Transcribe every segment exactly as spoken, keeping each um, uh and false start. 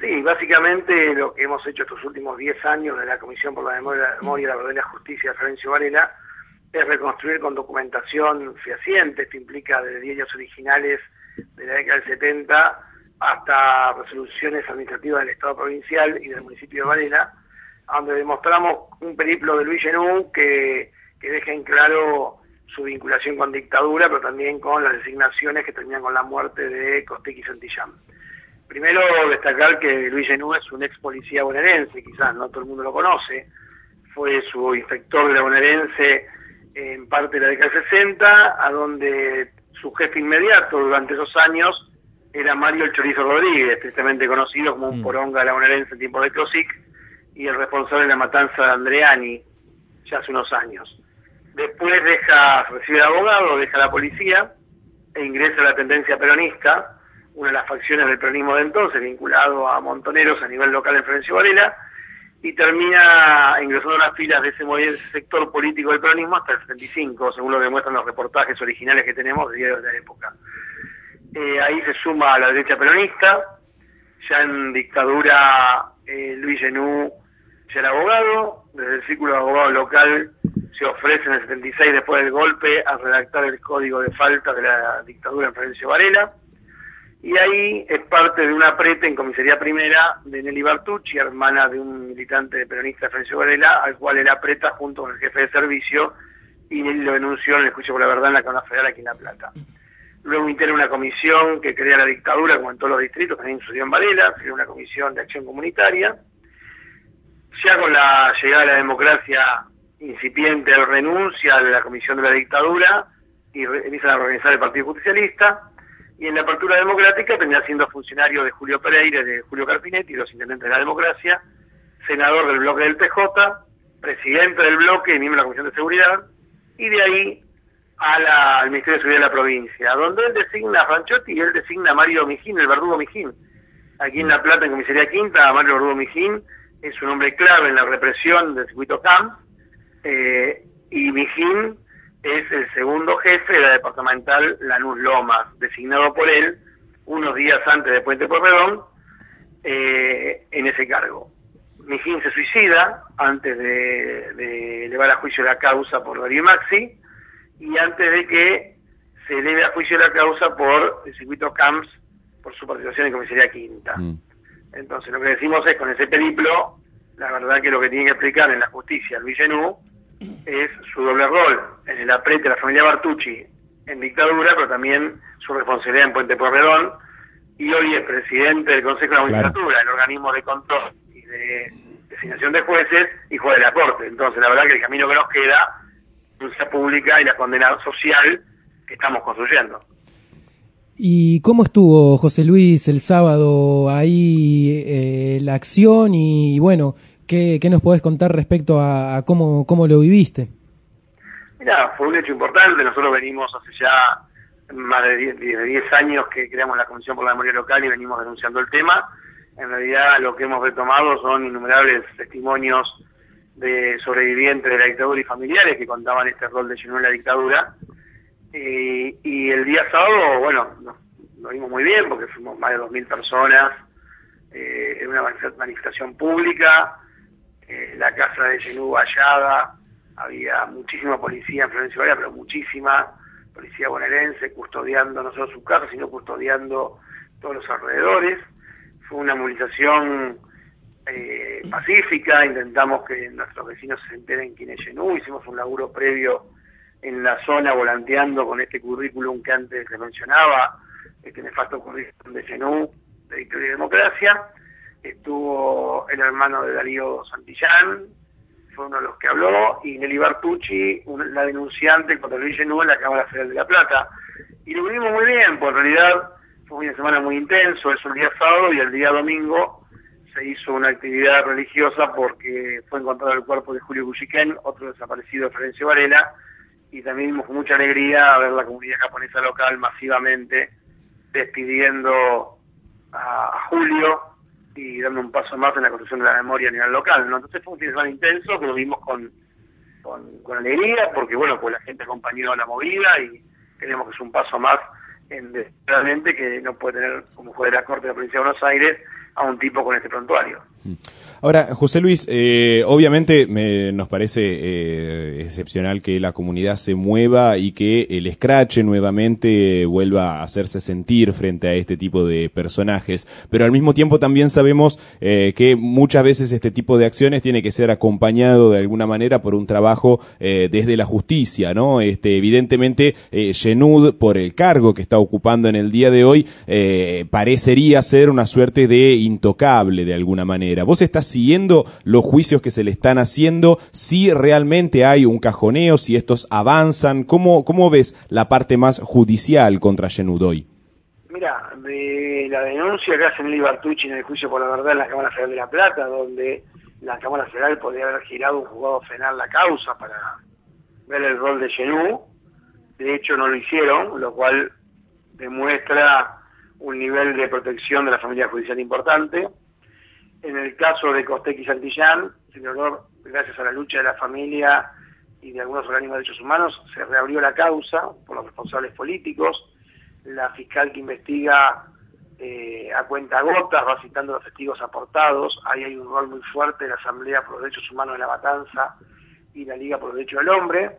Sí, básicamente lo que hemos hecho estos últimos diez años de la Comisión por la Memoria, Memoria la Verdad y la Justicia de Florencio Varela es reconstruir con documentación fehaciente. Esto implica desde diarios originales de la década del setenta hasta resoluciones administrativas del Estado provincial y del municipio de Varela, donde demostramos un periplo de Luis Genú que, que deja en claro su vinculación con dictadura, pero también con las designaciones que terminan con la muerte de Costecchi y Santillán. Primero, destacar que Luis Genú es un ex policía bonaerense, quizás no todo el mundo lo conoce, fue su inspector de la bonaerense en parte de la década del sesenta, a donde su jefe inmediato durante esos años era Mario El Chorizo Rodríguez, tristemente conocido como un poronga de la bonaerense en tiempos de Closic, y el responsable de la matanza de Andreani, ya hace unos años. Después deja, recibe de abogado, deja la policía, e ingresa a la tendencia peronista, una de las facciones del peronismo de entonces, vinculado a Montoneros a nivel local en Florencio Varela, y termina ingresando a las filas de ese, ese sector político del peronismo hasta el setenta y cinco, según lo que demuestran los reportajes originales que tenemos de diarios de la época. Eh, ahí se suma a la derecha peronista, ya en dictadura eh, Luis Genú ya era abogado, desde el círculo de abogados local se ofrece en el setenta y seis, después del golpe, a redactar el código de faltas de la dictadura en Florencio Varela, y ahí es parte de una prete en comisaría primera de Nelly Bertucci, hermana de un militante peronista de Florencio Varela, al cual él apreta junto con el jefe de servicio, y Nelly lo denunció en el juicio por la verdad en la Cámara Federal aquí en La Plata. Luego integra una comisión que crea la dictadura, como en todos los distritos, también sucedió en Varela, crea una comisión de acción comunitaria. Ya con la llegada de la democracia incipiente, él renuncia a la comisión de la dictadura y empiezan a organizar el Partido Justicialista, y en la apertura democrática termina siendo funcionario de Julio Pereira, de Julio Carpinetti, los intendentes de la democracia, senador del bloque del P J, presidente del bloque y miembro de la Comisión de Seguridad, y de ahí a la, al Ministerio de Seguridad de la provincia, donde él designa a Franchotti y él designa a Mario Mijín, el verdugo Mijín. Aquí en La Plata, en Comisaría Quinta, Mario Verdugo Mijín es un hombre clave en la represión del circuito C A M, eh, y Mijín es el segundo jefe de la departamental Lanús Lomas, designado por él unos días antes de Puente Porredón eh, en ese cargo. Mijín se suicida antes de, de elevar a juicio la causa por Darío Maxi, y antes de que se eleve a juicio la causa por el circuito C A M S, por su participación en Comisaría Quinta. Mm. Entonces lo que decimos es, con ese periplo, la verdad que lo que tiene que explicar en la justicia Luis Genú es su doble rol en el aprete de la familia Bertucci en dictadura, pero también su responsabilidad en Puente Porredón, y hoy es presidente del Consejo de la Magistratura, claro, el organismo de control y de designación de jueces y juez de la Corte. Entonces la verdad que el camino que nos queda es la justicia pública y la condena social que estamos construyendo. ¿Y cómo estuvo, José Luis, el sábado ahí eh, la acción y, bueno, ¿qué, qué nos podés contar respecto a, a cómo, cómo lo viviste? Mira, fue un hecho importante. Nosotros venimos hace ya más de diez años que creamos la Comisión por la Memoria Local y venimos denunciando el tema. En realidad lo que hemos retomado son innumerables testimonios de sobrevivientes de la dictadura y familiares que contaban este rol de Genú en la dictadura. Eh, y el día sábado, bueno, nos, nos vimos muy bien porque fuimos más de dos mil personas eh, en una manifestación pública, eh, la casa de Genú vallada, había muchísima policía en Florencio Varela, pero muchísima policía bonaerense custodiando no solo su casa, sino custodiando todos los alrededores. Fue una movilización eh, pacífica, intentamos que nuestros vecinos se enteren quién es Genú, hicimos un laburo previo en la zona volanteando con este currículum que antes les mencionaba, este nefasto currículum de Genú, de Victoria y Democracia. Estuvo el hermano de Darío Santillán, fue uno de los que habló, y Nelly Bertucci, la denunciante contra Luis Genú en la Cámara Federal de La Plata. Y lo vivimos muy bien, porque en realidad fue un fin de semana muy intenso, es un día sábado y el día domingo se hizo una actividad religiosa porque fue encontrado el cuerpo de Julio Guyiquén, otro desaparecido de Florencio Varela, y también vimos con mucha alegría a ver la comunidad japonesa local masivamente despidiendo a, a Julio y dando un paso más en la construcción de la memoria a nivel local, ¿no? Entonces fue un fin de semana intenso que lo vimos con, con, con alegría, porque bueno, pues la gente acompañó a la movida y creemos que es un paso más en realmente que no puede tener como juez de la Corte de la Provincia de Buenos Aires a un tipo con este prontuario. Ahora, José Luis, eh, obviamente me, nos parece eh, excepcional que la comunidad se mueva y que el escrache nuevamente vuelva a hacerse sentir frente a este tipo de personajes, pero al mismo tiempo también sabemos eh, que muchas veces este tipo de acciones tiene que ser acompañado de alguna manera por un trabajo eh, desde la justicia, ¿no? Este, evidentemente, eh, Yenud, por el cargo que está ocupando en el día de hoy, eh, parecería ser una suerte de intocable de alguna manera. ¿Vos estás siguiendo los juicios que se le están haciendo? Si realmente hay un cajoneo, si estos avanzan, ¿cómo, cómo ves la parte más judicial contra Yenud hoy? Mira, de la denuncia que hace Nelly Bartucci en el juicio por la verdad en la Cámara Federal de La Plata, donde la Cámara Federal podría haber girado un juzgado penal la causa para ver el rol de Yenud, de hecho no lo hicieron, lo cual demuestra un nivel de protección de la familia judicial importante. En el caso de Costec y Santillán, se logró, gracias a la lucha de la familia y de algunos organismos de derechos humanos, se reabrió la causa por los responsables políticos. La fiscal que investiga eh, a cuentagotas va citando los testigos aportados. Ahí hay un rol muy fuerte de la Asamblea por los Derechos Humanos de la Matanza y la Liga por los Derechos del Hombre.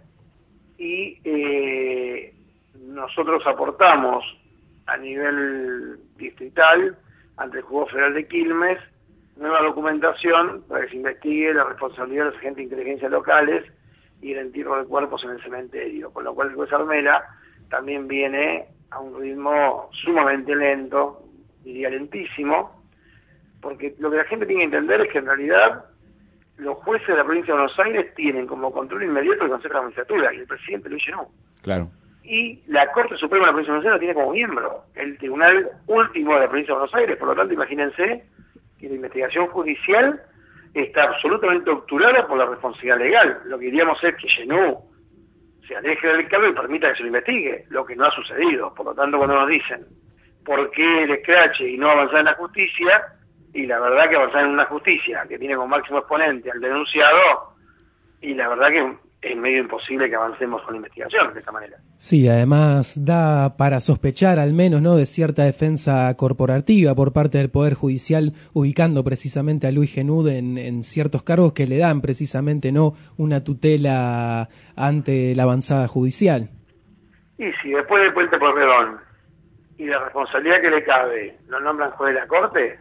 Y eh, nosotros aportamos a nivel distrital ante el Juzgado Federal de Quilmes nueva documentación para que se investigue la responsabilidad de los agentes de inteligencia locales y el entierro de cuerpos en el cementerio, con lo cual el juez Armela también viene a un ritmo sumamente lento, diría lentísimo, porque lo que la gente tiene que entender es que en realidad los jueces de la provincia de Buenos Aires tienen como control inmediato el Consejo de la Magistratura y el presidente Luis Yenud. Claro. Y la Corte Suprema de la provincia de Buenos Aires lo tiene como miembro, el Tribunal Último de la provincia de Buenos Aires, por lo tanto imagínense que la investigación judicial está absolutamente obturada por la responsabilidad legal. Lo que diríamos es que Yenud se aleje del cargo y permita que se lo investigue, lo que no ha sucedido. Por lo tanto, cuando nos dicen por qué el escrache y no avanzar en la justicia, y la verdad que avanzar en una justicia que tiene como máximo exponente al denunciado, y la verdad que es medio imposible que avancemos con la investigación de esta manera. Sí, además da para sospechar al menos, ¿no?, de cierta defensa corporativa por parte del Poder Judicial, ubicando precisamente a Luis Yenud en, en ciertos cargos que le dan precisamente, ¿no?, una tutela ante la avanzada judicial. Y si después del Puente Porredón y la responsabilidad que le cabe lo nombran juez de la Corte,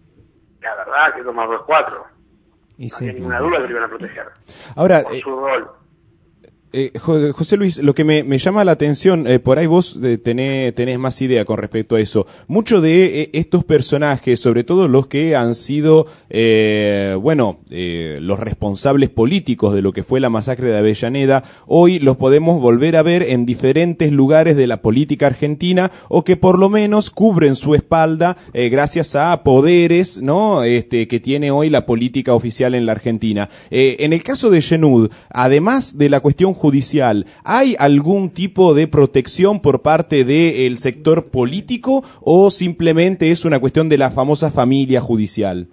la verdad que toma dos cuatro. Y no sí, hay ninguna duda que lo iban a proteger. Ahora, por eh... su rol. Eh, José Luis, lo que me, me llama la atención, eh, por ahí vos eh, tenés, tenés más idea con respecto a eso. Muchos de eh, estos personajes, sobre todo los que han sido, eh, bueno, eh, los responsables políticos de lo que fue la masacre de Avellaneda, hoy los podemos volver a ver en diferentes lugares de la política argentina o que por lo menos cubren su espalda eh, gracias a poderes, ¿no?, este, que tiene hoy la política oficial en la Argentina. Eh, en el caso de Yenud, además de la cuestión judicial, ¿hay algún tipo de protección por parte del sector político o simplemente es una cuestión de la famosa familia judicial?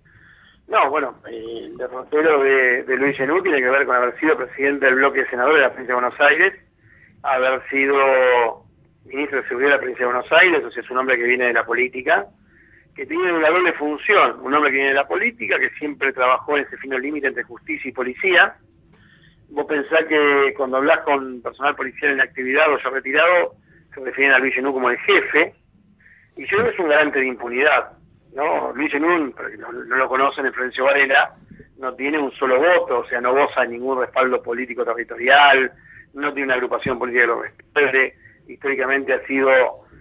No, bueno, eh, el derrotero de, de Luis Yenud tiene que ver con haber sido presidente del bloque de senadores de la provincia de Buenos Aires, haber sido ministro de Seguridad de la provincia de Buenos Aires, o sea, es un hombre que viene de la política, que tiene una doble función, un hombre que viene de la política, que siempre trabajó en ese fino límite entre justicia y policía. Vos pensás que cuando hablas con personal policial en actividad o ya retirado, se refieren a Luis Yenud como el jefe, y Yenud es un garante de impunidad, ¿no? Luis Yenud, para que no, no lo conocen, en Florencio Varela, no tiene un solo voto, o sea, no goza de ningún respaldo político territorial, no tiene una agrupación política que lo respalde, históricamente ha sido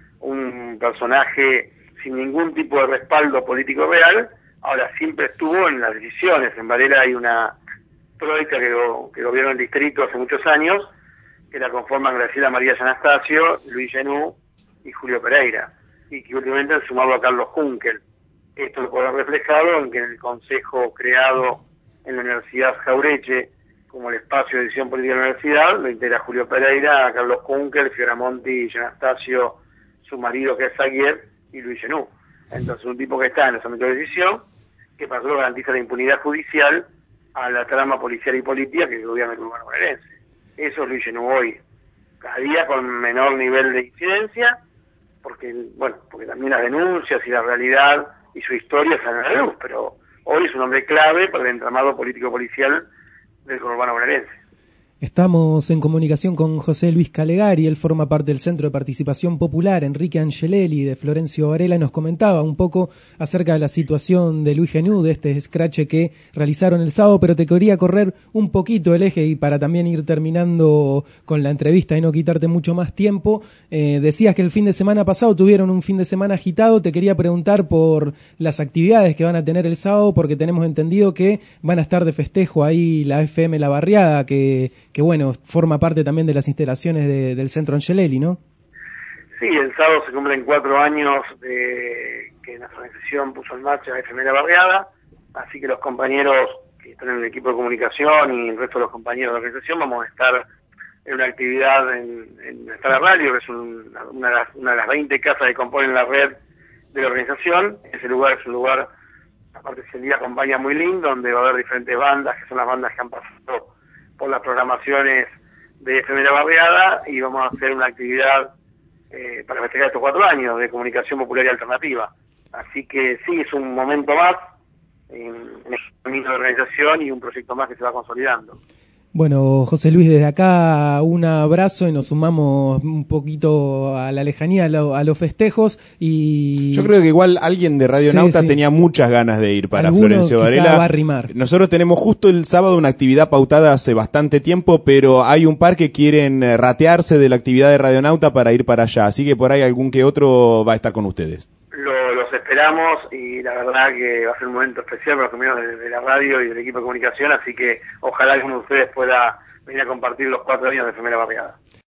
un personaje sin ningún tipo de respaldo político real. Ahora, siempre estuvo en las decisiones. En Varela hay una troika que, go, que gobierna el distrito hace muchos años, que la conforman Graciela María Anastasio, Luis Yenud y Julio Pereira, y que últimamente han sumado a Carlos Juncker. Esto lo podrá reflejado en que en el consejo creado en la Universidad Jaureche como el espacio de decisión política de la universidad, lo integra Julio Pereira, Carlos Juncker, Fioramonti y Anastasio, su marido que es Aguirre, y Luis Yenud. Entonces, un tipo que está en los ámbitos de decisión, que pasó garantiza la impunidad judicial a la trama policial y política que gobierna el urbano bonaerense. Eso es Luis Yenud hoy, cada día con menor nivel de incidencia, porque bueno, porque también las denuncias y la realidad y su historia salen a la luz, pero hoy es un hombre clave para el entramado político-policial del conurbano bonaerense. Estamos en comunicación con José Luis Calegari, él forma parte del Centro de Participación Popular, Enrique Angelelli, de Florencio Varela, y nos comentaba un poco acerca de la situación de Luis Genú, de este escrache que realizaron el sábado, pero te quería correr un poquito el eje y para también ir terminando con la entrevista y no quitarte mucho más tiempo. Eh, decías que el fin de semana pasado tuvieron un fin de semana agitado, te quería preguntar por las actividades que van a tener el sábado, porque tenemos entendido que van a estar de festejo ahí la F M La Barriada, que que bueno, forma parte también de las instalaciones de, del Centro Angelelli, ¿no? Sí, el sábado se cumplen cuatro años de que nuestra organización puso en marcha la F M La Barriada, así que los compañeros que están en el equipo de comunicación y el resto de los compañeros de la organización vamos a estar en una actividad en, en Estrada Radio, que es un, una, de las, una de las veinte casas que componen la red de la organización. Ese lugar es un lugar, aparte ese día acompaña muy lindo, donde va a haber diferentes bandas, que son las bandas que han pasado por las programaciones de F M La Barriada, y vamos a hacer una actividad eh, para festejar estos cuatro años de comunicación popular y alternativa. Así que sí, es un momento más en, en el camino de organización y un proyecto más que se va consolidando. Bueno, José Luis, desde acá un abrazo y nos sumamos un poquito a la lejanía, a, lo, a los festejos. Y yo creo que igual alguien de Radio Nauta sí, sí. tenía muchas ganas de ir para Alguno Florencio Varela. Va a arrimar. Nosotros tenemos justo el sábado una actividad pautada hace bastante tiempo, pero hay un par que quieren ratearse de la actividad de Radio Nauta para ir para allá, así que por ahí algún que otro va a estar con ustedes. Lo, los esperamos y la verdad que va a ser un momento especial para los compañeros de, de la radio y del equipo de comunicación, así que ojalá alguno de ustedes pueda venir a compartir los cuatro años de F M La Barriada.